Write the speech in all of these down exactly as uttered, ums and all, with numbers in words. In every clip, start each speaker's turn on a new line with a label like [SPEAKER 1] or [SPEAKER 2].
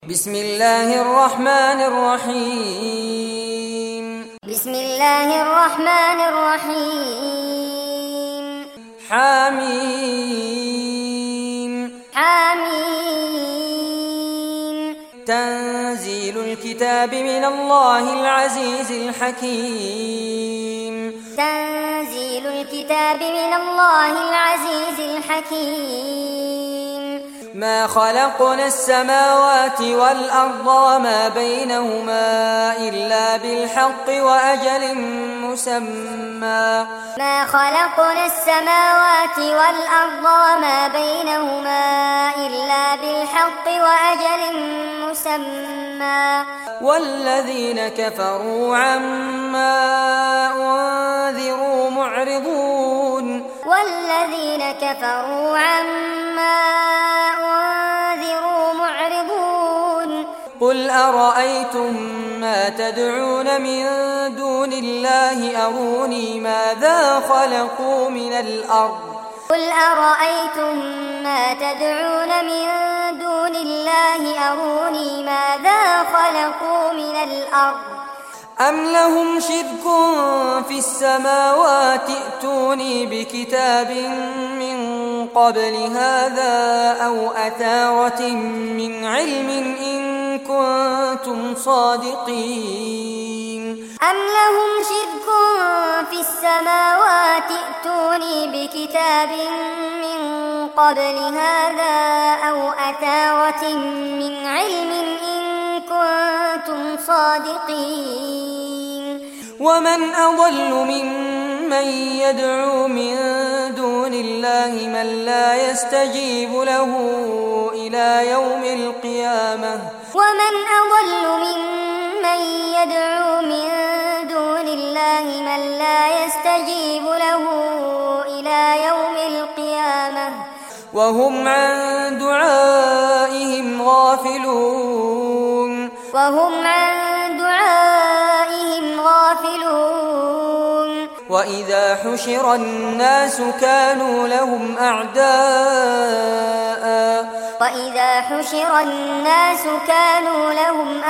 [SPEAKER 1] بسم الله الرحمن الرحيم
[SPEAKER 2] بسم الله الرحمن الرحيم
[SPEAKER 1] حميم
[SPEAKER 2] حميم
[SPEAKER 1] تنزيل الكتاب من الله العزيز الحكيم
[SPEAKER 2] تنزيل الكتاب من الله العزيز الحكيم
[SPEAKER 1] ما خلقنا السماوات والأرض وما بينهما إلا بالحق وأجل مسمى
[SPEAKER 2] ما خلقنا السماوات والأرض وما بينهما إلا بالحق وأجل مسمى
[SPEAKER 1] والذين كفروا عما أنذروا معرضون
[SPEAKER 2] والذين كفروا عما أنذروا معرضون
[SPEAKER 1] قل أرأيتم ما تدعون من دون الله أروني ماذا خلقوا من الأرض
[SPEAKER 2] قل أرأيتم ما تدعون من دون الله أروني ماذا خلقوا من الأرض
[SPEAKER 1] أم لهم شرك في السماوات ائتوني بكتاب من قبل هذا أو أثارة من علم إن كنتم صادقين
[SPEAKER 2] أم لهم شرك في السماوات ائتوني بكتاب من قبل هذا أو أثارة من علم إن كنتم صادقين
[SPEAKER 1] ومن أضل ممن يدعو من دون الله من لا يستجيب له إلى يوم القيامة
[SPEAKER 2] ومن أضل ممن يدعو من دون الله من لا يستجيب له إلى يوم القيامة
[SPEAKER 1] وهم عن دعائهم غافلون
[SPEAKER 2] وهم عن دعائهم غافلون
[SPEAKER 1] وإذا حشر الناس كانوا لهم أعداء
[SPEAKER 2] وإذا حشر الناس كانوا لهم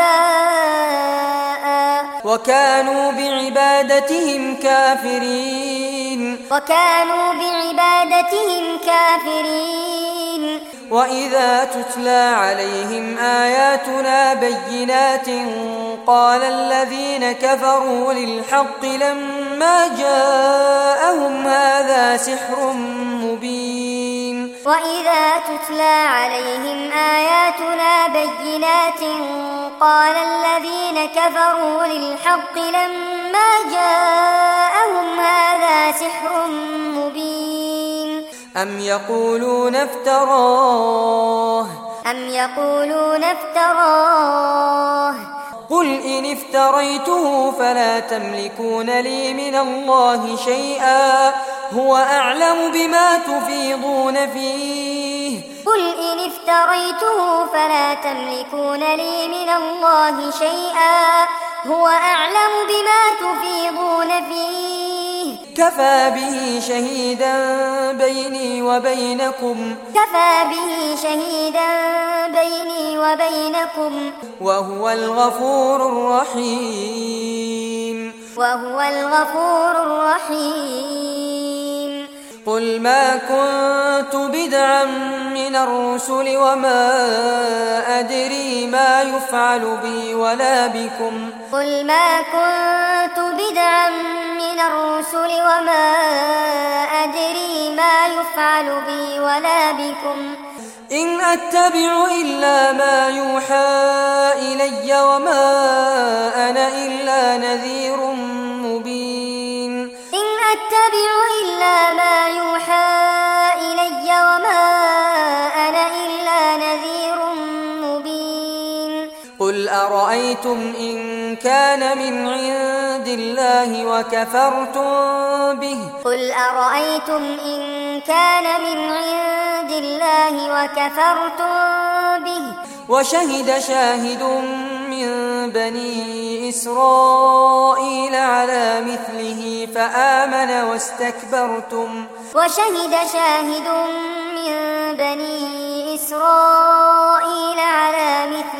[SPEAKER 2] أعداء
[SPEAKER 1] وكانوا بعبادتهم كافرين
[SPEAKER 2] وكانوا بعبادتهم كافرين
[SPEAKER 1] وإذا تتلى عليهم آياتنا بينات قال الذين كفروا للحق لما جاءهم هذا سحر مبين
[SPEAKER 2] وإذا تتلى عليهم آياتنا بينات قال الذين كفروا للحق لما جاءهم هذا سحر مبين
[SPEAKER 1] أم يقولون افتراه
[SPEAKER 2] أم يقولون افتراه
[SPEAKER 1] قل إن افتريته فلا تملكون لي من الله شيئا هو أعلم بما تفيضون فيه
[SPEAKER 2] قل إن افتريته فلا تملكون لي من الله شيئا هو أعلم بما تفيضون فيه
[SPEAKER 1] كفى به شهيدا بيني وبينكم
[SPEAKER 2] كفى به شهيدا بيني وبينكم
[SPEAKER 1] وهو الغفور الرحيم
[SPEAKER 2] وهو الغفور الرحيم
[SPEAKER 1] قل ما كنت بدعا من الرسل وما أدري ما يفعل بي ولا بكم
[SPEAKER 2] قل ما كنت بدعا من الرسل وما أدري ما يفعل بي ولا بكم
[SPEAKER 1] إن أتبع إلا ما يوحى إلي وما أنا إلا نذير مبين
[SPEAKER 2] إن أتبع إلا ما يوحى إلي وما أنا إلا نذير مبين
[SPEAKER 1] قل أرأيتم إن كان من عند الله وكفرتم به
[SPEAKER 2] قل أرأيتم إن كان من عند الله وكفرتم به
[SPEAKER 1] وشهد شاهد من بني إسرائيل على مثله فآمن واستكبرتم
[SPEAKER 2] وشهد شاهد من بني إسرائيل على مثله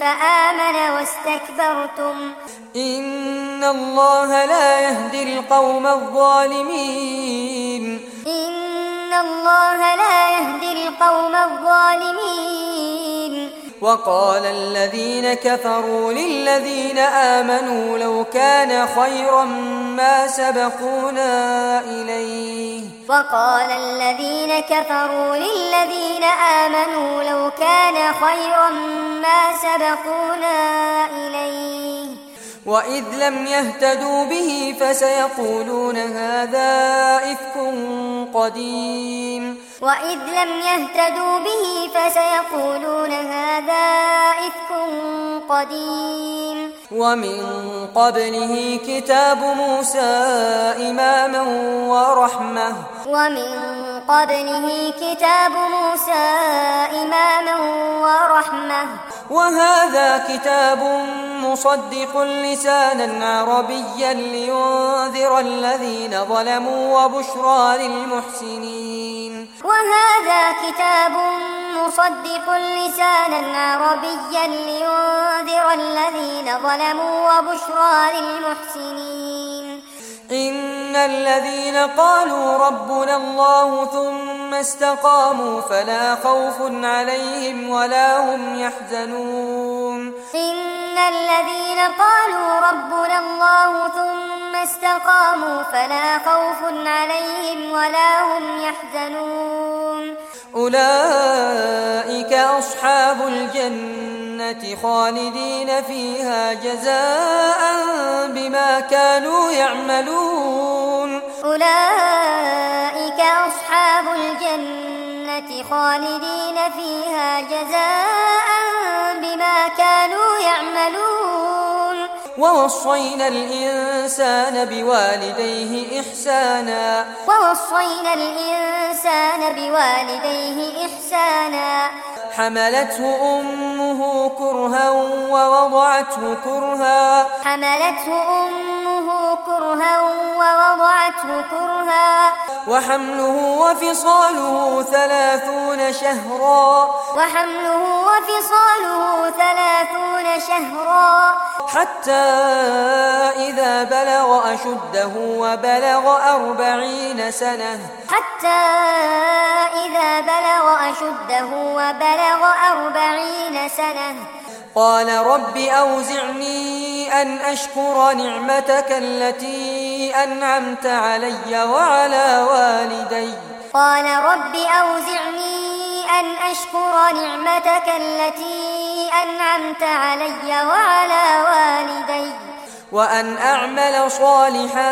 [SPEAKER 2] فآمن واستكبرتم
[SPEAKER 1] إن الله لا يهدي القوم الظالمين
[SPEAKER 2] إن الله لا يهدي القوم الظالمين
[SPEAKER 1] وقال الذين كفروا للذين آمنوا لو كان خيرا ما سبقونا إليه
[SPEAKER 2] وقال الذين كفروا للذين آمنوا لو كان خيرا ما سبقونا إليه
[SPEAKER 1] وإذ لم يهتدوا به فسيقولون هذا إفك قديم
[SPEAKER 2] وإذ لم يهتدوا به فسيقولون هذا إفك قديم
[SPEAKER 1] ومن قبله كتاب موسى إماما ورحمة
[SPEAKER 2] ومن قبله كتاب موسى إماما ورحمة
[SPEAKER 1] وهذا كتاب مصدق لسانا عربيا لينذر الذين ظلموا وبشرى للمحسنين
[SPEAKER 2] وهذا كتاب مصدق لسانا عربيا لينذر الذين ظلموا وبشرى للمحسنين
[SPEAKER 1] إن الذين قالوا ربنا الله ثم استقاموا فلا خوف عليهم ولا هم يحزنون
[SPEAKER 2] إن الذين قالوا ربنا الله ثم استقاموا فلا خوف عليهم ولا هم يحزنون
[SPEAKER 1] أولئك أصحاب الجنة خالدين فيها جزاء بما كانوا يعملون
[SPEAKER 2] أولئك أصحاب الجنة خالدين فيها جزاء بما كانوا يعملون
[SPEAKER 1] ووصينا الإنسان بوالديه إحسانا
[SPEAKER 2] ووصينا الإنسان بوالديه إحسانا
[SPEAKER 1] حملته أمه كرها ووضعته كرها
[SPEAKER 2] حملته أمه كرها ووضعته كرها
[SPEAKER 1] وحمله وفصاله ثلاثون شهرا
[SPEAKER 2] وحمله وفصاله ثلاثون شهرا
[SPEAKER 1] حتى إذا بلغ أشده وبلغ أربعين سنة
[SPEAKER 2] حتى إذا بلغ أشده وبلغ أربعين سنة
[SPEAKER 1] قال رب أوزعني أن أشكر نعمتك التي أنعمت علي وعلى والدي
[SPEAKER 2] قال رب أوزعني أن أشكر نعمتك التي أنعمت علي وعلى والدي
[SPEAKER 1] وأن أعمل صالحا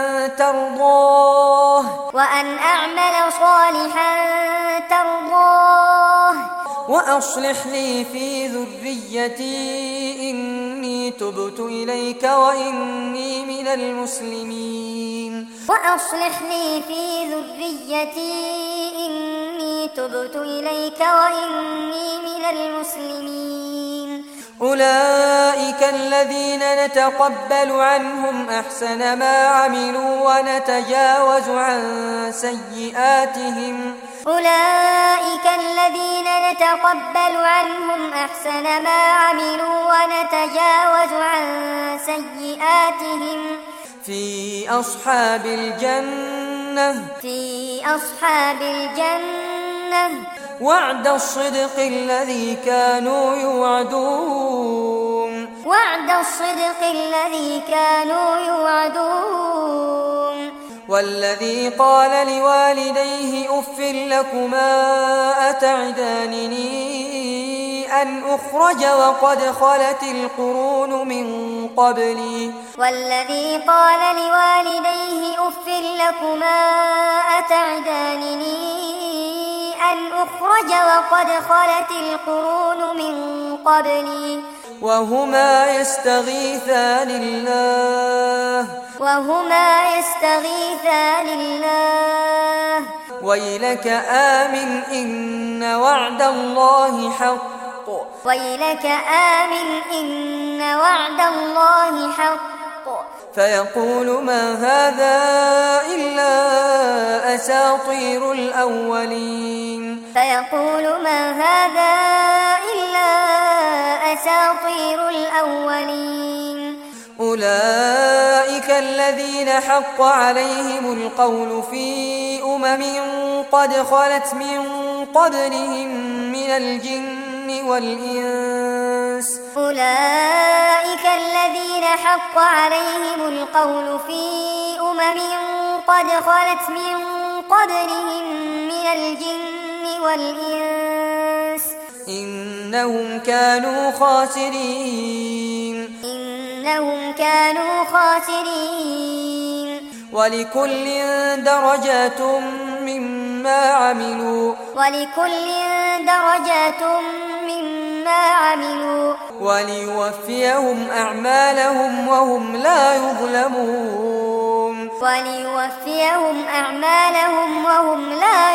[SPEAKER 1] ترضاه
[SPEAKER 2] وأن أعمل صالحا ترضاه
[SPEAKER 1] وأصلح لي في ذريتي إني تبت إليك وإني من المسلمين
[SPEAKER 2] وأصلح لي في ذريتي إني تبت إليك وإني من المسلمين
[SPEAKER 1] أولئك الذين نتقبل عنهم أحسن ما عملوا ونتجاوز عن سيئاتهم
[SPEAKER 2] أولئك الذين نتقبل عنهم أحسن ما عملوا ونتجاوز عن سيئاتهم
[SPEAKER 1] في أصحاب الجنة
[SPEAKER 2] في أصحاب الجنة
[SPEAKER 1] وعد الصدق الذي كانوا يوعدون
[SPEAKER 2] وعد الصدق الذي كانوا يوعدون
[SPEAKER 1] والذي قال لوالديه أف لكما أتعدانني أن أخرج وقد خلت القرون من قبلي
[SPEAKER 2] والذي قال لوالديه أف لكما أتعدانني أن أخرج وقد خلت القرون من قبلي
[SPEAKER 1] وهما يستغيثان الله
[SPEAKER 2] وهما يستغيثان الله
[SPEAKER 1] ويلك آمن إن وعد الله حق
[SPEAKER 2] ويلك آمن إن وعد الله حق
[SPEAKER 1] فيقول ما هذا إلا أساطير الأولين
[SPEAKER 2] فيقول ما هذا إلا أساطير الأولين.
[SPEAKER 1] أولئك الذين حق عليهم القول في أمم قد خلت من قبلهم من الجن والإنس.
[SPEAKER 2] أولئك الذين حق عليهم القول في أمم قد خلت من قبلهم من الجن والإنس.
[SPEAKER 1] إنهم كانوا خاسرين.
[SPEAKER 2] إنهم كانوا خاسرين.
[SPEAKER 1] ولكل درجات مما عملوا.
[SPEAKER 2] ولكل درجات مما عملوا.
[SPEAKER 1] وليوفيهم أعمالهم وهم لا يظلمون.
[SPEAKER 2] وليوفيهم أعمالهم وهم لا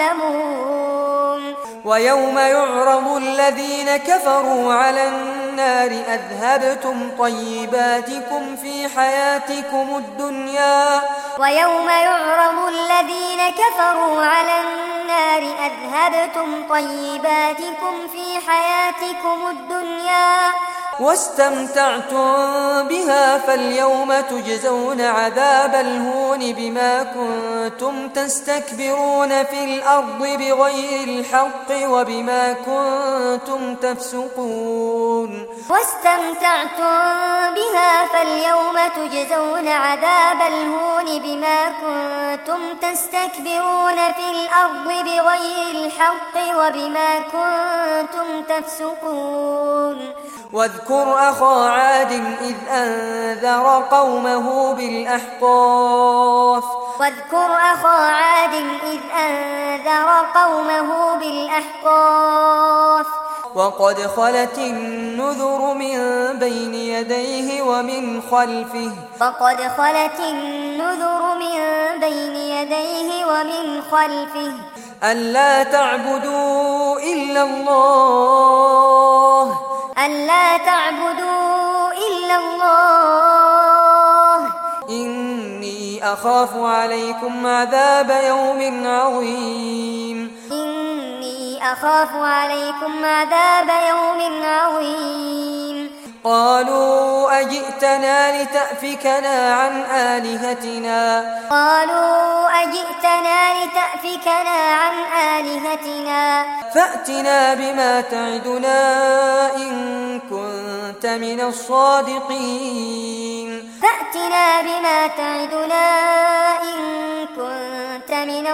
[SPEAKER 2] يظلمون.
[SPEAKER 1] ويوم يعرض الذين كفروا على النار أذهبتم طيباتكم في حياتكم الدنيا.
[SPEAKER 2] ويوم يعرض الذين كفروا على النار أذهبتم طيباتكم في حياتكم الدنيا
[SPEAKER 1] واستمتعتم بها فاليوم تجزون عذاب الهون بما كنتم تستكبرون في الأرض بغير الحق وبما كنتم تفسقون.
[SPEAKER 2] واستمتعتم بها فاليوم تجزون عذاب الهون بما كنتم تستكبرون في الأرض بغير الحق وبما كنتم تفسقون.
[SPEAKER 1] واذكر أخا عاد إذ أنذر قومه بالأحقاف.
[SPEAKER 2] واذكر أخا عاد إذ أنذر قومه بالأحقاف.
[SPEAKER 1] وقد خلت النذر من بين يديه ومن خلفه.
[SPEAKER 2] وقد خلت النذر من بين يديه ومن خلفه.
[SPEAKER 1] ألا تعبدوا إلا الله.
[SPEAKER 2] ألا تعبدوا إلا الله.
[SPEAKER 1] إني أخاف عليكم عذاب يوم عظيم.
[SPEAKER 2] إني أخاف عليكم عذاب يوم عظيم.
[SPEAKER 1] قالوا أجئتنا لتأفكنا عن آلهتنا.
[SPEAKER 2] قالوا أجئتنا لتأفكنا عن آلهتنا.
[SPEAKER 1] فأتنا بما تعدنا إن كنت من الصادقين.
[SPEAKER 2] فأتنا بما تعدنا إن كنت من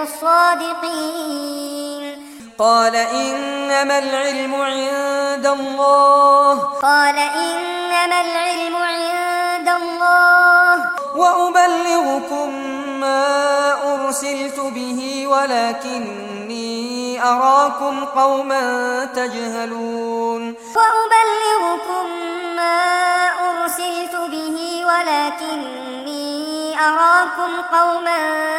[SPEAKER 2] الصادقين.
[SPEAKER 1] قال إنما العلم عند الله.
[SPEAKER 2] قال إنما العلم عند الله.
[SPEAKER 1] وأبلغكم ما أرسلت به ولكني أراكم قوما تجهلون.
[SPEAKER 2] وأبلغكم ما أرسلت به ولكني أراكم قوما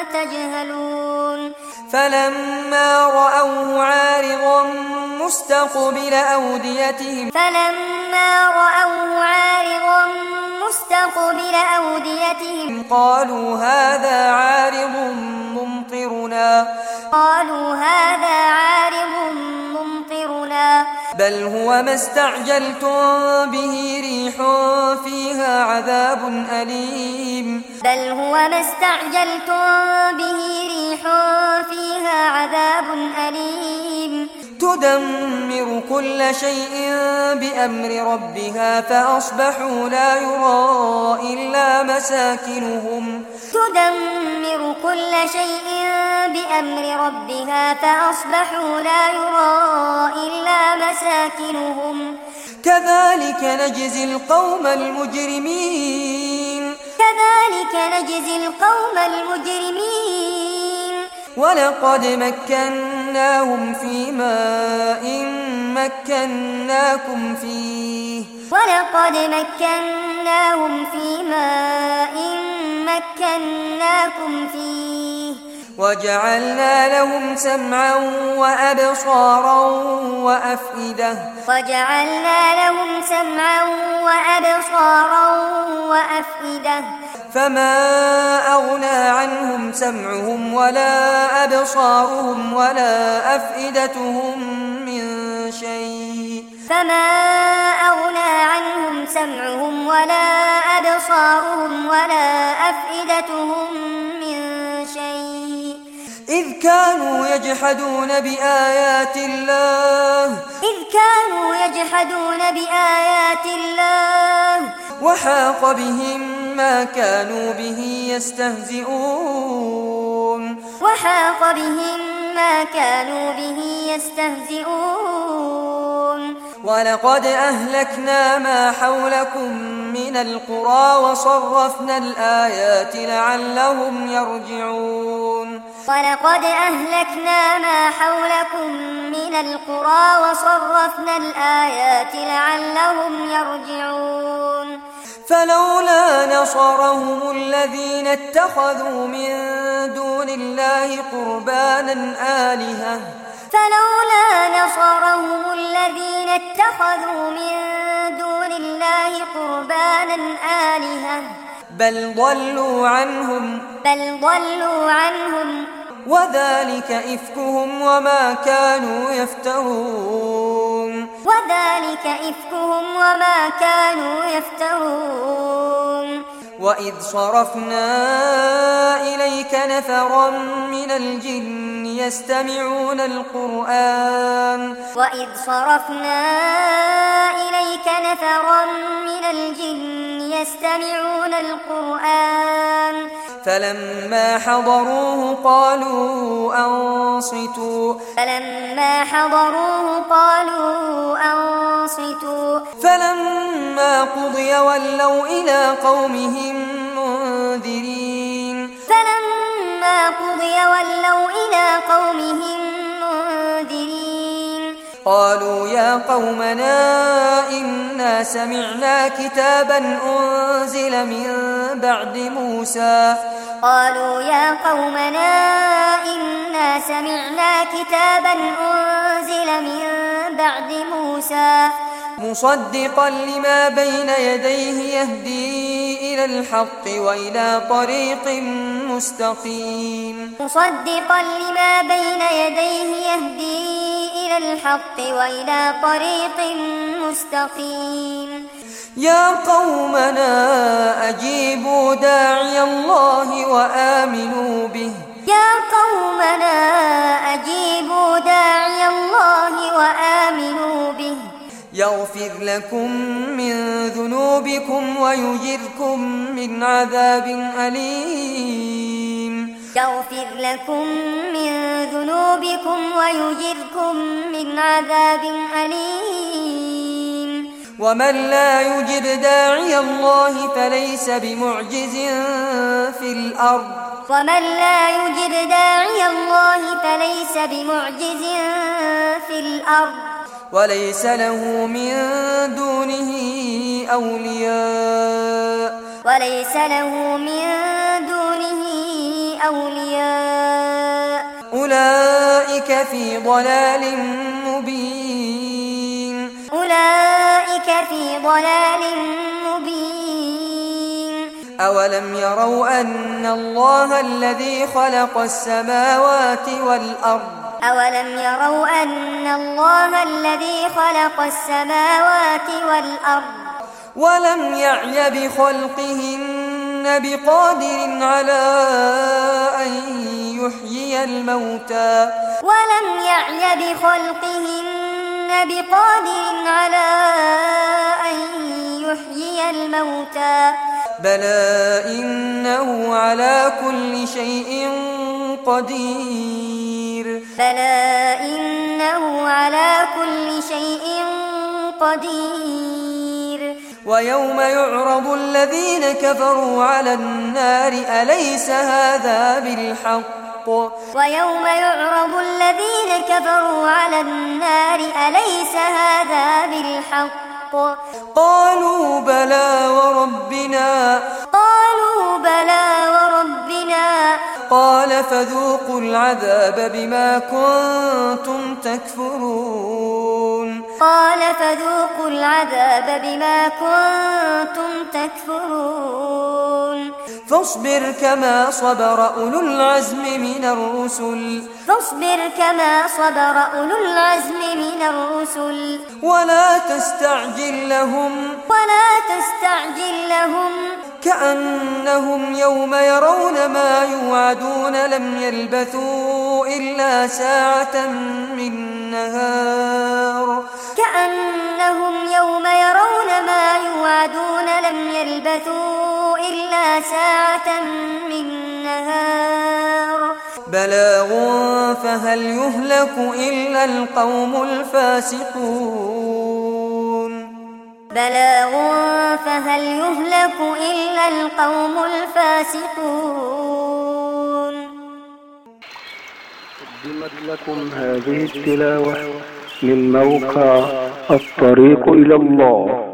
[SPEAKER 2] تجهلون.
[SPEAKER 1] فلما رأوه عارضا مستقبل أوديتهم.
[SPEAKER 2] فلما رأوه عارضا مستقبل أوديتهم.
[SPEAKER 1] قالوا هذا عارض ممطرنا.
[SPEAKER 2] قالوا هذا عارض ممطرنا.
[SPEAKER 1] بل هو ما استعجلتم به ريح فيها عذاب أليم.
[SPEAKER 2] بل هو ما استعجلتم به ريح فيها عذاب أليم.
[SPEAKER 1] تدمر كل شيء بأمر ربها فأصبحوا لا يرى إلا مساكنهم.
[SPEAKER 2] تدمر كل شيء بأمر ربها فأصبحوا لا يرى إلا مساكنهم.
[SPEAKER 1] كذلك نجزي القوم المجرمين.
[SPEAKER 2] كذلك نجزي القوم المجرمين.
[SPEAKER 1] ولقد مكناهم في ماء مكناكم فيه.
[SPEAKER 2] ولقد مكناهم في ماء مكناكم فيه.
[SPEAKER 1] وجعلنا لهم سمعا وأبصارا وأفئدة.
[SPEAKER 2] وجعلنا لهم سمعا وأبصارا وأفئدة.
[SPEAKER 1] فما أغنى عنهم سمعهم ولا أبصارهم ولا أفئدتهم من شيء.
[SPEAKER 2] فما أغنى سمعهم ولا أبصارهم ولا أفئدتهم من شيء
[SPEAKER 1] إذ كانوا يجحدون بآيات الله
[SPEAKER 2] إذ كانوا يجحدون بآيات الله
[SPEAKER 1] وحاق بهم ما كانوا به يستهزئون
[SPEAKER 2] وحاق بهم ما كانوا به يستهزئون
[SPEAKER 1] ولقد أهلكنا ما حولكم من القرى وصرفنا الآيات لعلهم يرجعون
[SPEAKER 2] ولقد أهلكنا ما حولكم من القرى وصرفنا الآيات لعلهم يرجعون
[SPEAKER 1] فلولا نصرهم الذين اتخذوا من دون الله قربانا آلهة
[SPEAKER 2] فلولا نصرهم الذين اتخذوا من دون الله قربانا آلهة
[SPEAKER 1] بل ضلوا عنهم
[SPEAKER 2] بل ضلوا عنهم
[SPEAKER 1] وذلك إفكهم وما كانوا يفترون
[SPEAKER 2] وذلك إفكهم وما كانوا يفترون
[SPEAKER 1] وإذ صرفنا إليك نفرا من الجن يستمعون القرآن
[SPEAKER 2] وإذ صرفنا إليك نفرا من الجن يستمعون القرآن
[SPEAKER 1] فلما حضروه قالوا أنصتوا
[SPEAKER 2] فلما حضروه قالوا أنصتوا
[SPEAKER 1] فلما قضي ولوا إلى قومهم منذرين
[SPEAKER 2] فلما قضي ولوا إلى قومهم منذرين
[SPEAKER 1] قالوا يا قومنا إنا سمعنا كتابا أنزل من بعد موسى
[SPEAKER 2] قالوا يا قومنا إنا سمعنا كتابا أنزل من بعد موسى
[SPEAKER 1] مصدقا لما بين يديه يهدي إلى الحق وإلى طريق مستقيم
[SPEAKER 2] مصدقا لما بين يديه يهدي إلى الحق وإلى طريق مستقيم
[SPEAKER 1] يا قومنا أجيبوا داعي الله وآمنوا به
[SPEAKER 2] يا قومنا أجيبوا داعي الله وآمنوا به
[SPEAKER 1] يغفر لكم من ذنوبكم ويجركم من عذاب أليم
[SPEAKER 2] يغفر لكم من ذنوبكم ويجركم من عذاب أليم
[SPEAKER 1] ومن لا يجب داعي الله فليس بمعجز في الأرض
[SPEAKER 2] ومن لا يجب داعي الله فليس بمعجز في الأرض
[SPEAKER 1] وليس له من دونه أولياء
[SPEAKER 2] وليس له من دونه أولياء
[SPEAKER 1] أولئك في ضلال مبين
[SPEAKER 2] أولئك في ضلال مبين
[SPEAKER 1] أولم يروا أن الله الذي خلق السماوات والأرض
[SPEAKER 2] أولم يروا أن الله الذي خلق السماوات والأرض
[SPEAKER 1] ولم يعي بخلقهن بقادر على أن يحيي الموتى
[SPEAKER 2] ولم يعي بخلقهن بقادر على أن يحيي الموتى
[SPEAKER 1] بلى إنه على كل شيء قدير
[SPEAKER 2] بلى إنه على كل شيء قدير
[SPEAKER 1] ويوم يعرض الذين كفروا على النار أليس هذا بالحق
[SPEAKER 2] ويوم يعرض الذين كفروا على النار أليس هذا بالحق
[SPEAKER 1] قالوا بلى وربنا
[SPEAKER 2] قالوا بلى وربنا
[SPEAKER 1] قال فذوقوا العذاب بما كنتم تكفرون
[SPEAKER 2] قال فذوقوا العذاب بما كنتم تكفرون
[SPEAKER 1] فاصبر كما صبر أولو العزم من الرسل
[SPEAKER 2] فاصبر كما صبر أولو العزم من الرسل
[SPEAKER 1] ولا تستعجل لهم
[SPEAKER 2] ولا تستعجل لهم
[SPEAKER 1] كأنهم يوم يرون ما يوعدون لم يلبثوا إلا ساعة من نهار
[SPEAKER 2] كأنهم يوم يرون ما يوعدون لم يلبثوا إلا ساعة من نهار
[SPEAKER 1] بلاغ فهل يهلك إلا القوم الفاسقون
[SPEAKER 2] بلاغ فهل يهلك إلا القوم الفاسقون.
[SPEAKER 3] قدمت لكم هذه التلاوة من موقع الطريق إلى الله.